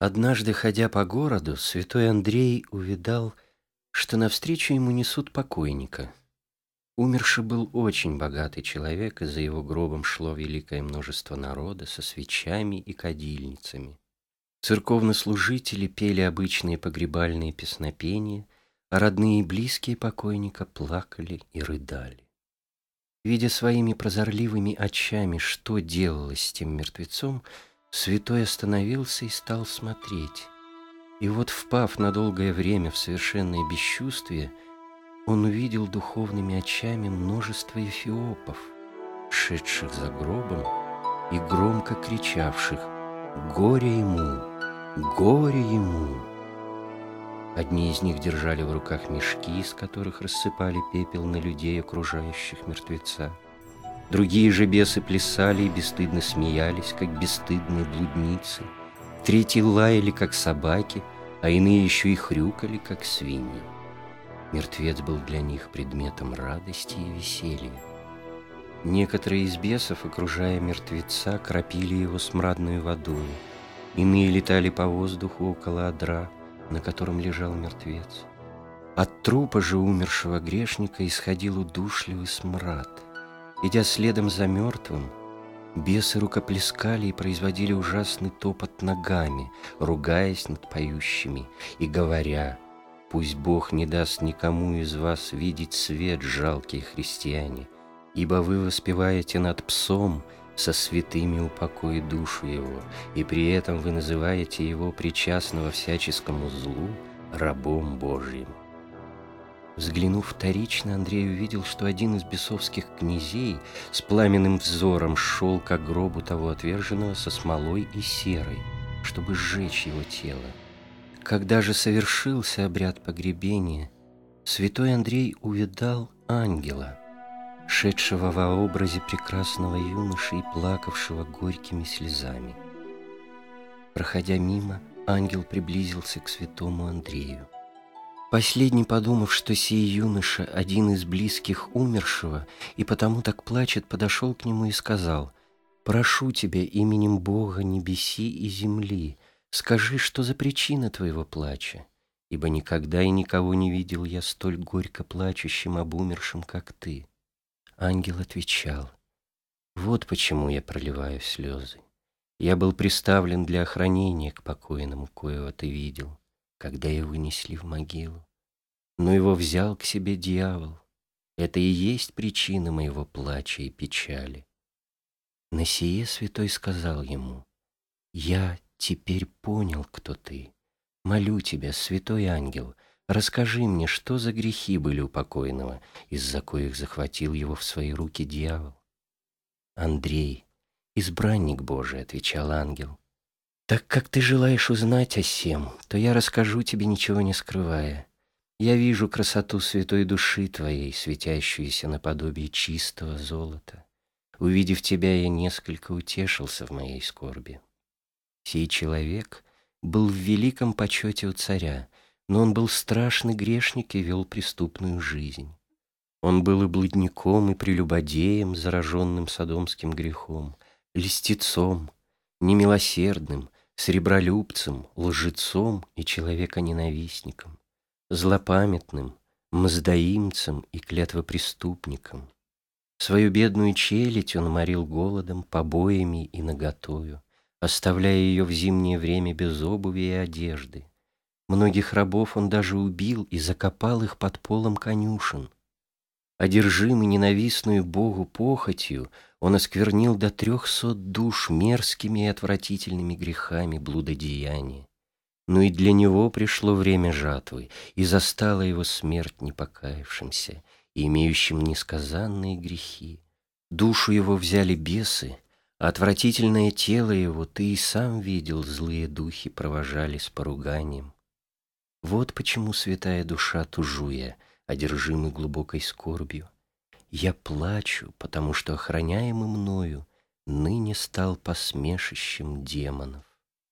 Однажды, ходя по городу, святой Андрей увидал, что навстречу ему несут покойника. Умерший был очень богатый человек, и за его гробом шло великое множество народа со свечами и кадильницами. Церковнослужители пели обычные погребальные песнопения, а родные и близкие покойника плакали и рыдали. Видя своими прозорливыми очами, что делалось с тем мертвецом, святой остановился и стал смотреть. И вот, впав на долгое время в совершенное бесчувствие, он увидел духовными очами множество эфиопов, шедших за гробом и громко кричавших: «Горе ему! Горе ему!» Одни из них держали в руках мешки, из которых рассыпали пепел на людей, окружающих мертвеца. Другие же бесы плясали и бесстыдно смеялись, как бесстыдные блудницы. Третьи лаяли, как собаки, а иные еще и хрюкали, как свиньи. Мертвец был для них предметом радости и веселья. Некоторые из бесов, окружая мертвеца, кропили его смрадной водой. Иные летали по воздуху около одра, на котором лежал мертвец. От трупа же умершего грешника исходил удушливый смрад. Идя следом за мертвым, бесы рукоплескали и производили ужасный топот ногами, ругаясь над поющими и говоря: «Пусть Бог не даст никому из вас видеть свет, жалкие христиане, ибо вы воспеваете над псом, со святыми упокой душу его, и при этом вы называете его причастного всяческому злу рабом Божьим». Взглянув вторично, Андрей увидел, что один из бесовских князей с пламенным взором шел к гробу того отверженного со смолой и серой, чтобы сжечь его тело. Когда же совершился обряд погребения, святой Андрей увидал ангела, шедшего во образе прекрасного юноши и плакавшего горькими слезами. Проходя мимо, ангел приблизился к святому Андрею. Последний, подумав, что сей юноша один из близких умершего и потому так плачет, подошел к нему и сказал: «Прошу тебя именем Бога небеси и земли, скажи, что за причина твоего плача, ибо никогда и никого не видел я столь горько плачущим об умершем, как ты». Ангел отвечал: «Вот почему я проливаю слезы. Я был приставлен для охранения к покойному, коего ты видел, когда его несли в могилу. Но его взял к себе дьявол. Это и есть причина моего плача и печали». На сие святой сказал ему: «Я теперь понял, кто ты. Молю тебя, святой ангел, расскажи мне, что за грехи были у покойного, из-за коих захватил его в свои руки дьявол». «Андрей, избранник Божий», — отвечал ангел, «так как ты желаешь узнать о сем, то я расскажу тебе, ничего не скрывая. Я вижу красоту святой души твоей, светящуюся наподобие чистого золота. Увидев тебя, я несколько утешился в моей скорби. Сей человек был в великом почете у царя, но он был страшный грешник и вел преступную жизнь. Он был и блудником, и прелюбодеем, зараженным содомским грехом, льстецом, немилосердным, сребролюбцем, лжецом и человеконенавистником, злопамятным, мздоимцем и клятвопреступником. Свою бедную челядь он морил голодом, побоями и наготою, оставляя ее в зимнее время без обуви и одежды. Многих рабов он даже убил и закопал их под полом конюшен. Одержимый ненавистную Богу похотью, он осквернил до 300 душ мерзкими и отвратительными грехами блудодеяния. Но и для него пришло время жатвы, и застала его смерть непокаявшимся и имеющим несказанные грехи. Душу его взяли бесы, а отвратительное тело его, ты и сам видел, злые духи провожали с поруганием. Вот почему, святая душа, тужу я, одержимый глубокой скорбью. Я плачу, потому что охраняемый мною ныне стал посмешищем демонов».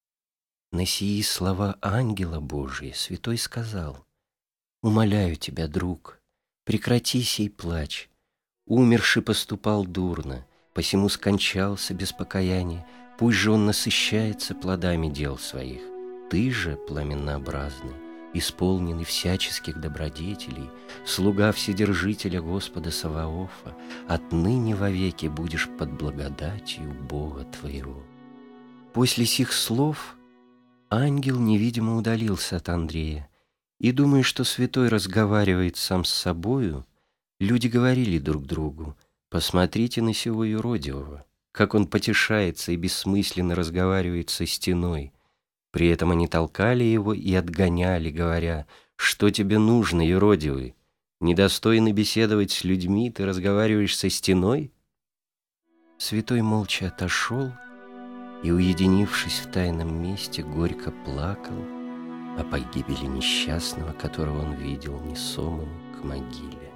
На сии слова ангела Божия святой сказал: «Умоляю тебя, друг, прекрати сей плач. Умерший поступал дурно, посему скончался без покаяния, пусть же он насыщается плодами дел своих. Ты же, пламеннообразный, исполненный всяческих добродетелей, слуга Вседержителя Господа Саваофа, отныне вовеки будешь под благодатью Бога твоего». После сих слов ангел невидимо удалился от Андрея, и, думая, что святой разговаривает сам с собою, люди говорили друг другу: «Посмотрите на сего юродивого, как он потешается и бессмысленно разговаривает со стеной». При этом они толкали его и отгоняли, говоря: «Что тебе нужно, юродивый? Недостойно беседовать с людьми, ты разговариваешь со стеной?» Святой молча отошел и, уединившись в тайном месте, горько плакал о погибели несчастного, которого он видел несомым к могиле.